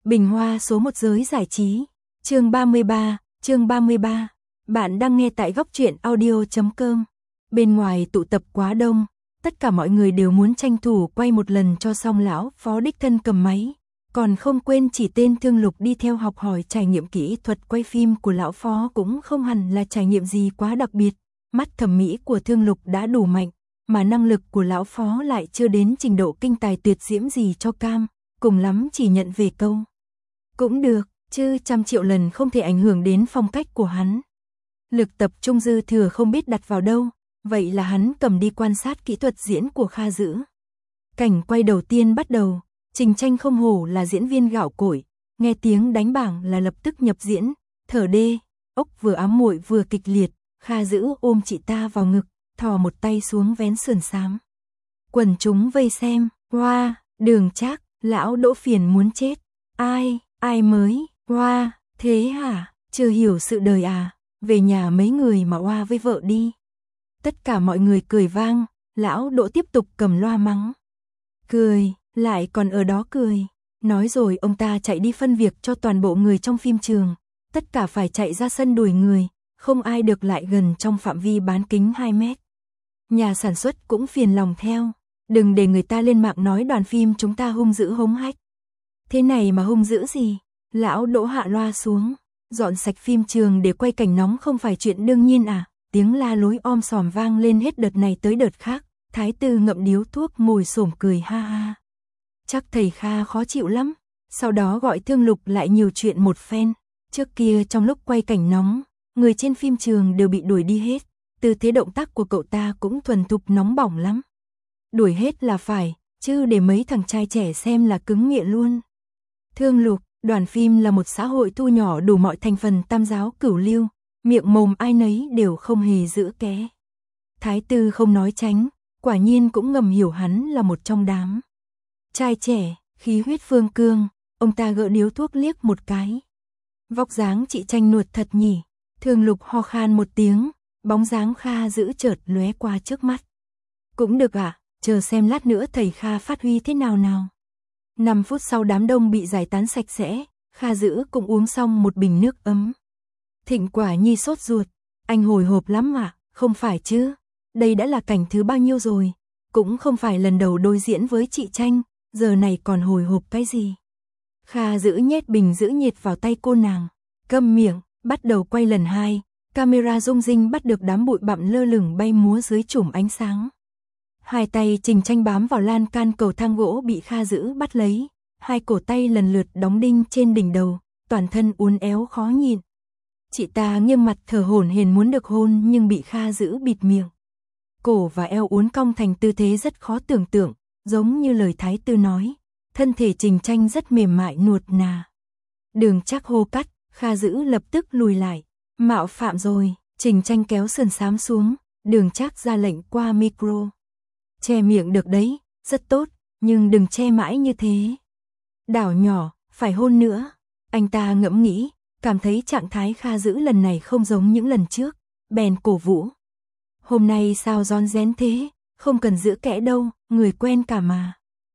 Bình Hoa số 1 giới giải trí. Chương 33. Bạn đang nghe tại góc truyện audio.com. Bên ngoài tụ tập quá đông, tất cả mọi người đều muốn tranh thủ quay một lần cho xong. Lão Phó đích thân cầm máy, còn không quên chỉ tên Thương Lục đi theo học hỏi trải nghiệm kỹ thuật quay phim của Lão Phó cũng không hẳn là trải nghiệm gì quá đặc biệt. Mắt thẩm mỹ của Thương Lục đã đủ mạnh, mà năng lực của Lão Phó lại chưa đến trình độ kinh tài tuyệt diễm gì cho cam, cùng lắm chỉ nhận về câu cũng được, chứ 100 triệu lần không thể ảnh hưởng đến phong cách của hắn. Lực tập trung dư thừa không biết đặt vào đâu, vậy là hắn cầm đi quan sát kỹ thuật diễn của Kha Dữ. Cảnh quay đầu tiên bắt đầu, Trình Tranh không hổ là diễn viên gạo cội, nghe tiếng đánh bảng là lập tức nhập diễn, thở đê, ốc vừa ám muội vừa kịch liệt. Kha Dữ ôm chị ta vào ngực, thò một tay xuống vén sườn xám. Quần chúng vây xem, hoa, Đường Trác, lão Đỗ phiền muốn chết. Ai mới, hoa, thế hả, chưa hiểu sự đời à, về nhà mấy người mà hoa với vợ đi. Tất cả mọi người cười vang, lão Đỗ tiếp tục cầm loa mắng. Cười, lại còn ở đó cười. Nói rồi ông ta chạy đi phân việc cho toàn bộ người trong phim trường, tất cả phải chạy ra sân đuổi người, không ai được lại gần trong phạm vi bán kính 2 mét. Nhà sản xuất cũng phiền lòng theo, đừng để người ta lên mạng nói đoàn phim chúng ta hung dữ hống hách. Thế này mà hung dữ gì? Lão Đỗ hạ loa xuống, dọn sạch phim trường để quay cảnh nóng không phải chuyện đương nhiên à? Tiếng la lối om sòm vang lên hết đợt này tới đợt khác. Thái Tư ngậm điếu thuốc ngồi xổm cười ha ha. Chắc thầy Kha khó chịu lắm. Sau đó gọi Thương Lục lại nhiều chuyện một phen. Trước kia trong lúc quay cảnh nóng, người trên phim trường đều bị đuổi đi hết. Tư thế động tác của cậu ta cũng thuần thục nóng bỏng lắm. Đuổi hết là phải, chứ để mấy thằng trai trẻ xem là cứng miệng luôn. Thương Lục, đoàn phim là một xã hội thu nhỏ đủ mọi thành phần tam giáo cửu lưu, miệng mồm ai nấy đều không hề giữ ké. Thái Tư không nói tránh, quả nhiên cũng ngầm hiểu hắn là một trong đám trai trẻ, khí huyết phương cương, ông ta gỡ điếu thuốc liếc một cái. Vóc dáng chị Tranh nuột thật nhỉ. Thương Lục ho khan một tiếng, bóng dáng Kha Dữ chợt lóe qua trước mắt. Cũng được ạ, chờ xem lát nữa thầy Kha phát huy thế nào nào. 5 phút sau đám đông bị giải tán sạch sẽ, Kha Dữ cũng uống xong một bình nước ấm. Thịnh Quả Nhi sốt ruột, anh hồi hộp lắm ạ, không phải chứ, đây đã là cảnh thứ bao nhiêu rồi, cũng không phải lần đầu đối diễn với chị Tranh, giờ này còn hồi hộp cái gì. Kha Dữ nhét bình giữ nhiệt vào tay cô nàng, câm miệng, bắt đầu quay lần 2, camera rung rinh bắt được đám bụi bặm lơ lửng bay múa dưới chùm ánh sáng. Hai tay Trình Tranh bám vào lan can cầu thang gỗ bị Kha Dữ bắt lấy, hai cổ tay lần lượt đóng đinh trên đỉnh đầu, toàn thân uốn éo khó nhịn. Chị ta nghiêng mặt thở hổn hển muốn được hôn nhưng bị Kha Dữ bịt miệng. Cổ và eo uốn cong thành tư thế rất khó tưởng tượng, giống như lời Thái Tư nói, thân thể Trình Tranh rất mềm mại nuột nà. Đường Trác hô cắt, Kha Dữ lập tức lùi lại, mạo phạm rồi. Trình Tranh kéo sườn xám xuống, Đường Trác ra lệnh qua micro. Che miệng được đấy, rất tốt, nhưng đừng che mãi như thế. Đảo nhỏ, phải hôn nữa. Anh ta ngẫm nghĩ, cảm thấy trạng thái Kha Dữ lần này không giống những lần trước, bèn cổ vũ. Hôm nay sao rón rén thế, không cần giữ kẽ đâu, người quen cả mà.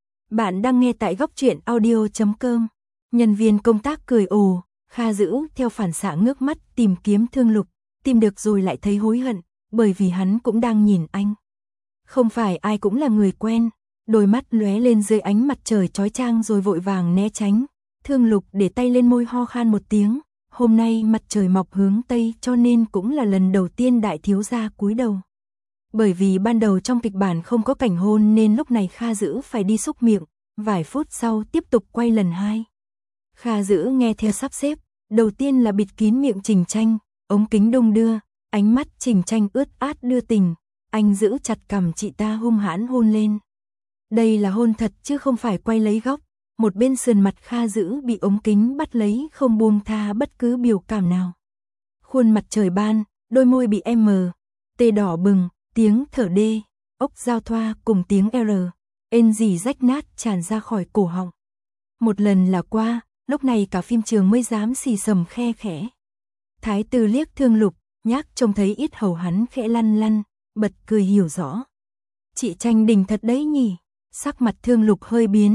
Bạn đang nghe tại góc truyện audio.com. Nhân viên công tác cười ồ, Kha Dữ theo phản xạ ngước mắt tìm kiếm Thương Lục, tìm được rồi lại thấy hối hận, bởi vì hắn cũng đang nhìn anh. Không phải ai cũng là người quen, đôi mắt lóe lên dưới ánh mặt trời chói chang rồi vội vàng né tránh. Thương Lục để tay lên môi ho khan một tiếng, hôm nay mặt trời mọc hướng Tây cho nên cũng là lần đầu tiên đại thiếu gia cúi đầu. Bởi vì ban đầu trong kịch bản không có cảnh hôn nên lúc này Kha Dữ phải đi xúc miệng, vài phút sau tiếp tục quay lần 2. Kha Dữ nghe theo sắp xếp, đầu tiên là bịt kín miệng Trình Tranh, ống kính đung đưa, ánh mắt Trình Tranh ướt át đưa tình, anh giữ chặt cằm chị ta hung hãn hôn lên. Đây là hôn thật chứ không phải quay lấy góc, một bên sườn mặt Kha Dữ bị ống kính bắt lấy không buông tha bất cứ biểu cảm nào. Khuôn mặt trời ban, đôi môi bị tê đỏ bừng, tiếng thở đê, ốc giao thoa cùng tiếng ên gì rách nát tràn ra khỏi cổ họng. Một lần là qua, lúc này cả phim trường mới dám xì xầm khe khẽ. Thái Tư liếc Thương Lục, nhác trông thấy ít hầu hắn khẽ lăn lăn, bật cười hiểu rõ. Chị Tranh đỉnh thật đấy nhỉ. Sắc mặt Thương Lục hơi biến,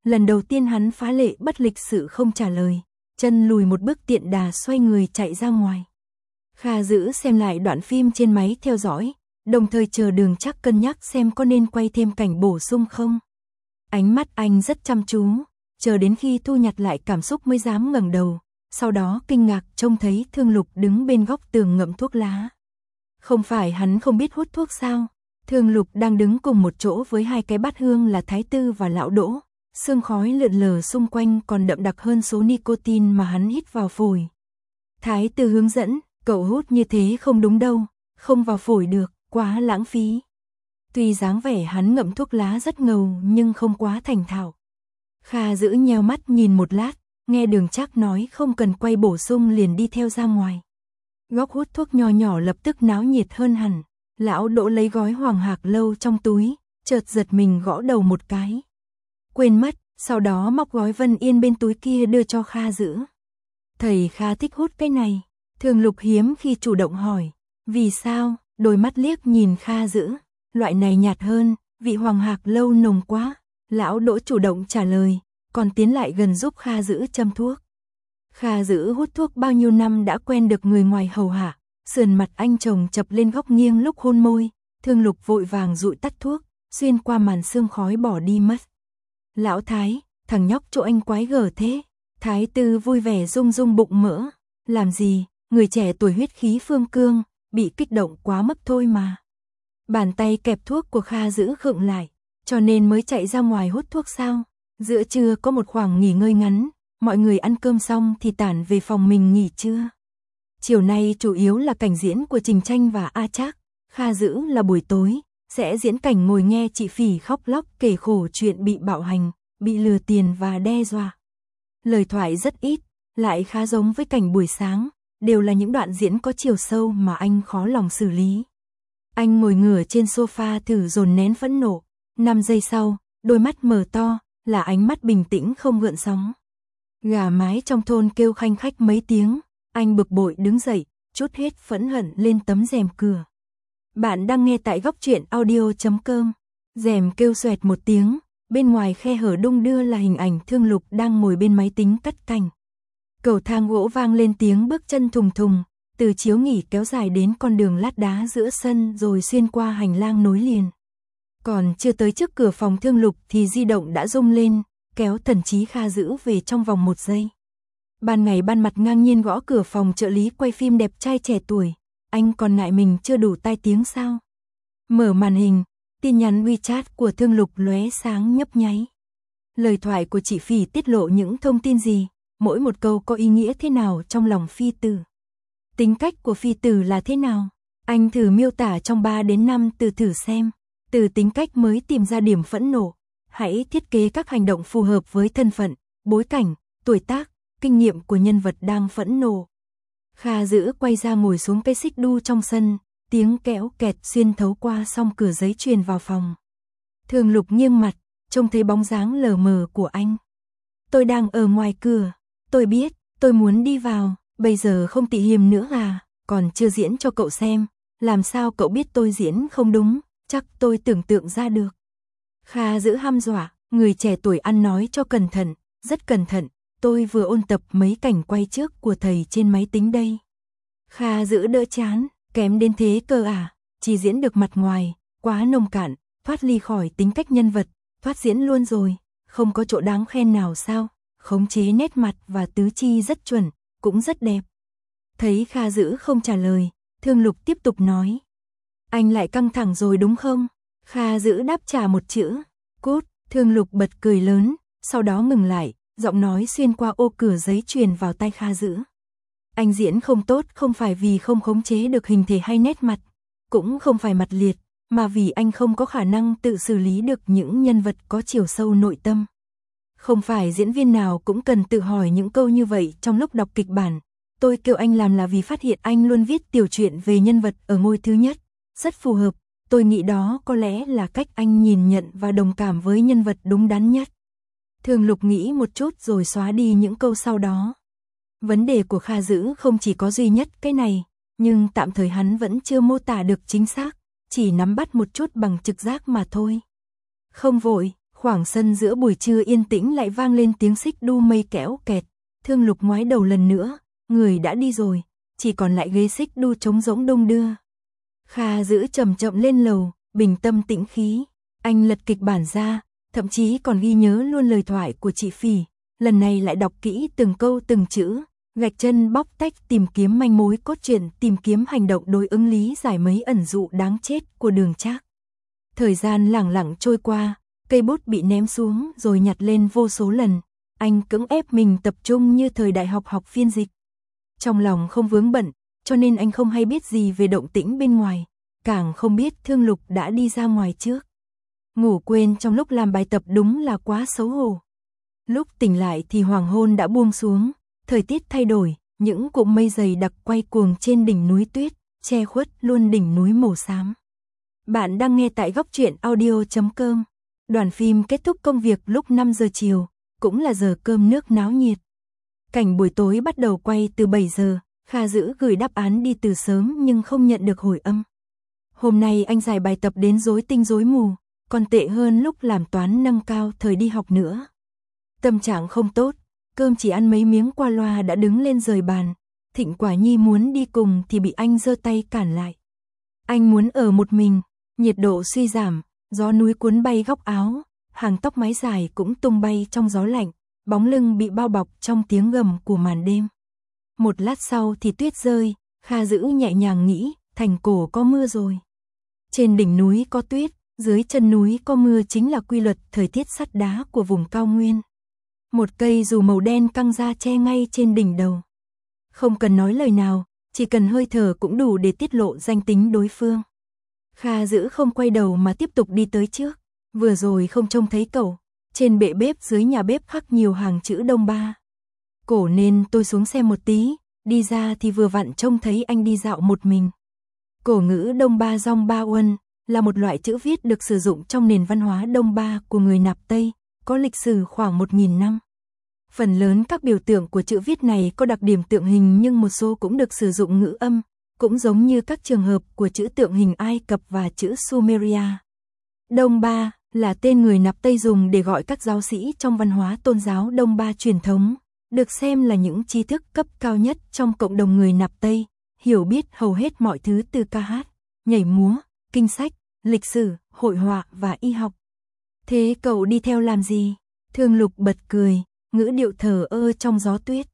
Lần đầu tiên hắn phá lệ bất lịch sự không trả lời, chân lùi một bước tiện đà xoay người chạy ra ngoài. Kha Dữ xem lại đoạn phim trên máy theo dõi, đồng thời chờ Đường Trác cân nhắc xem có nên quay thêm cảnh bổ sung không. Ánh mắt anh rất chăm chú, chờ đến khi thu nhặt lại cảm xúc mới dám ngẩng đầu, sau đó kinh ngạc trông thấy Thương Lục đứng bên góc tường ngậm thuốc lá. Không phải hắn không biết hút thuốc sao? Thương Lục đang đứng cùng một chỗ với hai cái bát hương là Thái Tư và Lão Đỗ, sương khói lượn lờ xung quanh còn đậm đặc hơn số nicotine mà hắn hít vào phổi. Thái Tư hướng dẫn, cậu hút như thế không đúng đâu, không vào phổi được, quá lãng phí. Tuy dáng vẻ hắn ngậm thuốc lá rất ngầu nhưng không quá thành thạo. Kha Dữ nheo mắt nhìn một lát, nghe Đường Trác nói không cần quay bổ sung liền đi theo ra ngoài. Góc hút thuốc nho nhỏ lập tức náo nhiệt hơn hẳn. Lão Đỗ lấy gói Hoàng Hạc Lâu trong túi, chợt giật mình gõ đầu một cái. Quên mất, sau đó móc gói Vân Yên bên túi kia đưa cho Kha Dữ. Thầy Kha thích hút cái này. Thường Lục hiếm khi chủ động hỏi. Vì sao? Đôi mắt liếc nhìn Kha Dữ. Loại này nhạt hơn, vị Hoàng Hạc Lâu nồng quá. Lão Đỗ chủ động trả lời, còn tiến lại gần giúp Kha Dữ châm thuốc. Kha Dữ hút thuốc bao nhiêu năm đã quen được người ngoài hầu hạ. Sườn mặt anh chồng chập lên góc nghiêng lúc hôn môi, Thương Lục vội vàng dụi tắt thuốc, xuyên qua màn sương khói bỏ đi mất. Lão Thái, thằng nhóc chỗ anh quái gở thế. Thái Tư vui vẻ rung rung bụng mỡ. Làm gì, người trẻ tuổi huyết khí phương cương, bị kích động quá mức thôi mà. Bàn tay kẹp thuốc của Kha Dữ khựng lại, cho nên mới chạy ra ngoài hút thuốc sao. Giữa trưa có một khoảng nghỉ ngơi ngắn, mọi người ăn cơm xong thì tản về phòng mình nghỉ trưa. Chiều nay chủ yếu là cảnh diễn của Trình Tranh và A Trác, Kha Dữ là buổi tối, sẽ diễn cảnh ngồi nghe chị Phỉ khóc lóc kể khổ chuyện bị bạo hành, bị lừa tiền và đe dọa. Lời thoại rất ít, lại khá giống với cảnh buổi sáng, đều là những đoạn diễn có chiều sâu mà anh khó lòng xử lý. Anh ngồi ngửa trên sofa thử dồn nén phẫn nộ, 5 giây sau, đôi mắt mở to, là ánh mắt bình tĩnh không gợn sóng. Gà mái trong thôn kêu khanh khách mấy tiếng. Anh bực bội đứng dậy, trút hết phẫn hận lên tấm rèm cửa. Bạn đang nghe tại goctruyện.audio.com. Rèm kêu xoẹt một tiếng, bên ngoài khe hở đung đưa là hình ảnh Thương Lục đang ngồi bên máy tính cắt cảnh. Cầu thang gỗ vang lên tiếng bước chân thùng thùng, từ chiếu nghỉ kéo dài đến con đường lát đá giữa sân rồi xuyên qua hành lang nối liền. Còn chưa tới trước cửa phòng Thương Lục thì di động đã rung lên, kéo thần trí Kha Dữ về trong vòng 1 giây. Ban ngày ban mặt ngang nhiên gõ cửa phòng trợ lý quay phim đẹp trai trẻ tuổi, anh còn ngại mình chưa đủ tai tiếng sao? Mở màn hình, tin nhắn WeChat của Thương Lục lóe sáng nhấp nháy. Lời thoại của chị Phỉ tiết lộ những thông tin gì, mỗi một câu có ý nghĩa thế nào trong lòng Phi Tử. Tính cách của Phi Tử là thế nào? Anh thử miêu tả trong 3 đến 5 từ thử xem, từ tính cách mới tìm ra điểm phẫn nộ. Hãy thiết kế các hành động phù hợp với thân phận, bối cảnh, tuổi tác, kinh nghiệm của nhân vật đang phẫn nộ. Kha Dữ quay ra ngồi xuống cây xích đu trong sân, tiếng kéo kẹt xuyên thấu qua song cửa giấy truyền vào phòng. Thường Lục nghiêng mặt, trông thấy bóng dáng lờ mờ của anh. Tôi đang ở ngoài cửa, tôi biết, tôi muốn đi vào, bây giờ không tị hiềm nữa à, còn chưa diễn cho cậu xem, làm sao cậu biết tôi diễn không đúng, chắc tôi tưởng tượng ra được. Kha Dữ hăm dọa, người trẻ tuổi ăn nói cho cẩn thận, rất cẩn thận. Tôi vừa ôn tập mấy cảnh quay trước của thầy trên máy tính đây. Kha Dữ đỡ chán, kém đến thế cơ à, chỉ diễn được mặt ngoài, quá nông cạn, thoát ly khỏi tính cách nhân vật, thoát diễn luôn rồi, không có chỗ đáng khen nào sao, khống chế nét mặt và tứ chi rất chuẩn, cũng rất đẹp. Thấy Kha Dữ không trả lời, Thương Lục tiếp tục nói. Anh lại căng thẳng rồi đúng không? Kha Dữ đáp trả một chữ, cút. Thương Lục bật cười lớn, sau đó ngừng lại. Giọng nói xuyên qua ô cửa giấy truyền vào tai Kha Dữ. Anh diễn không tốt không phải vì không khống chế được hình thể hay nét mặt, cũng không phải mặt liệt, mà vì anh không có khả năng tự xử lý được những nhân vật có chiều sâu nội tâm. Không phải diễn viên nào cũng cần tự hỏi những câu như vậy trong lúc đọc kịch bản. Tôi kêu anh làm là vì phát hiện anh luôn viết tiểu truyện về nhân vật ở ngôi thứ nhất. Rất phù hợp, tôi nghĩ đó có lẽ là cách anh nhìn nhận và đồng cảm với nhân vật đúng đắn nhất. Thường Lục nghĩ một chút rồi xóa đi những câu sau đó. Vấn đề của Kha Dữ không chỉ có duy nhất cái này, nhưng tạm thời hắn vẫn chưa mô tả được chính xác, chỉ nắm bắt một chút bằng trực giác mà thôi. Không vội, Khoảng sân giữa buổi trưa yên tĩnh lại vang lên tiếng xích đu mây kéo kẹt. Thương Lục ngoái đầu lần nữa, người đã đi rồi, chỉ còn lại ghế xích đu trống rỗng đung đưa. Kha Dữ chậm chậm lên lầu, bình tâm tĩnh khí. Anh lật kịch bản ra, thậm chí còn ghi nhớ luôn lời thoại của chị Phỉ. Lần này lại đọc kỹ từng câu từng chữ, gạch chân bóc tách tìm kiếm manh mối cốt truyện, tìm kiếm hành động đối ứng lý giải mấy ẩn dụ đáng chết của Đường Trác. Thời gian lẳng lặng trôi qua, cây bút bị ném xuống rồi nhặt lên vô số lần. Anh cưỡng ép mình tập trung như thời đại học học phiên dịch. Trong lòng không vướng bận, cho nên anh không hay biết gì về động tĩnh bên ngoài, càng không biết Thương Lục đã đi ra ngoài trước. Ngủ quên trong lúc làm bài tập đúng là quá xấu hổ. Lúc tỉnh lại thì hoàng hôn đã buông xuống, thời tiết thay đổi, những cụm mây dày đặc quay cuồng trên đỉnh núi tuyết, che khuất luôn đỉnh núi màu xám. Bạn đang nghe tại góc truyện audio.com. Đoàn phim kết thúc công việc lúc 5 giờ chiều, cũng là giờ cơm nước náo nhiệt. Cảnh buổi tối bắt đầu quay từ 7 giờ, Kha Dữ gửi đáp án đi từ sớm nhưng không nhận được hồi âm. Hôm nay anh giải bài tập đến rối tinh rối mù, còn tệ hơn lúc làm toán nâng cao thời đi học nữa. Tâm trạng không tốt, cơm chỉ ăn mấy miếng qua loa đã đứng lên rời bàn. Thịnh Quả Nhi muốn đi cùng thì bị anh giơ tay cản lại. Anh muốn ở một mình, nhiệt độ suy giảm, gió núi cuốn bay góc áo, hàng tóc mái dài cũng tung bay trong gió lạnh, bóng lưng bị bao bọc trong tiếng gầm của màn đêm. Một lát sau thì tuyết rơi, Kha Dữ nhẹ nhàng nghĩ, thành cổ có mưa rồi. Trên đỉnh núi có tuyết, dưới chân núi có mưa chính là quy luật thời tiết sắt đá của vùng cao nguyên. Một cây dù màu đen căng ra che ngay trên đỉnh đầu. Không cần nói lời nào, chỉ cần hơi thở cũng đủ để tiết lộ danh tính đối phương. Kha Dữ không quay đầu mà tiếp tục đi tới trước. Vừa rồi không trông thấy cậu, trên bệ bếp dưới nhà bếp khắc nhiều hàng chữ Đông Ba. Cổ nên tôi xuống xe một tí, đi ra thì vừa vặn trông thấy anh đi dạo một mình. Cổ ngữ Đông Ba Dong Ba Uân là một loại chữ viết được sử dụng trong nền văn hóa Đông Ba của người Nạp Tây, có lịch sử khoảng 1.000 năm. Phần lớn các biểu tượng của chữ viết này có đặc điểm tượng hình nhưng một số cũng được sử dụng ngữ âm, cũng giống như các trường hợp của chữ tượng hình Ai Cập và chữ Sumeria. Đông Ba là tên người Nạp Tây dùng để gọi các giáo sĩ trong văn hóa tôn giáo Đông Ba truyền thống, được xem là những tri thức cấp cao nhất trong cộng đồng người Nạp Tây, hiểu biết hầu hết mọi thứ từ ca hát, nhảy múa, kinh sách, lịch sử, hội họa và y học. Thế cậu đi theo làm gì? Thương Lục bật cười, ngữ điệu thờ ơ trong gió tuyết.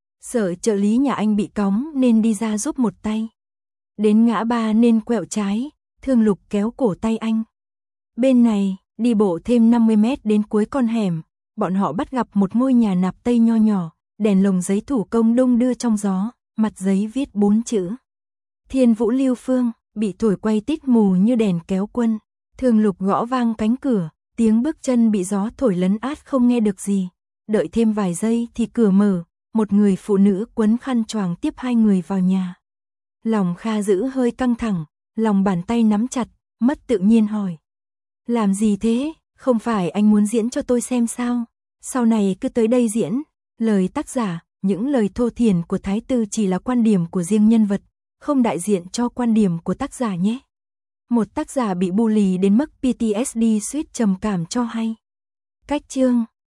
Sợ trợ lý nhà anh bị cóng nên đi ra giúp một tay. Đến ngã ba nên quẹo trái, Thương Lục kéo cổ tay anh. Bên này, đi bộ thêm 50 mét đến cuối con hẻm, bọn họ bắt gặp một ngôi nhà Nạp Tây nho nhỏ, đèn lồng giấy thủ công đung đưa trong gió, mặt giấy viết 4 chữ. Thiên Vũ Lưu Phương, bị thổi quay tít mù như đèn kéo quân. Thương Lục gõ vang cánh cửa, tiếng bước chân bị gió thổi lấn át không nghe được gì. Đợi thêm vài giây thì cửa mở, một người phụ nữ quấn khăn choàng tiếp hai người vào nhà. Lòng Kha Dữ hơi căng thẳng, lòng bàn tay nắm chặt, mất tự nhiên hỏi. Làm gì thế, không phải anh muốn diễn cho tôi xem sao? Sau này cứ tới đây diễn. Lời tác giả, những lời thô thiển của Thái Tư chỉ là quan điểm của riêng nhân vật, không đại diện cho quan điểm của tác giả nhé. Một tác giả bị bully đến mức PTSD suýt trầm cảm cho hay. Cách chương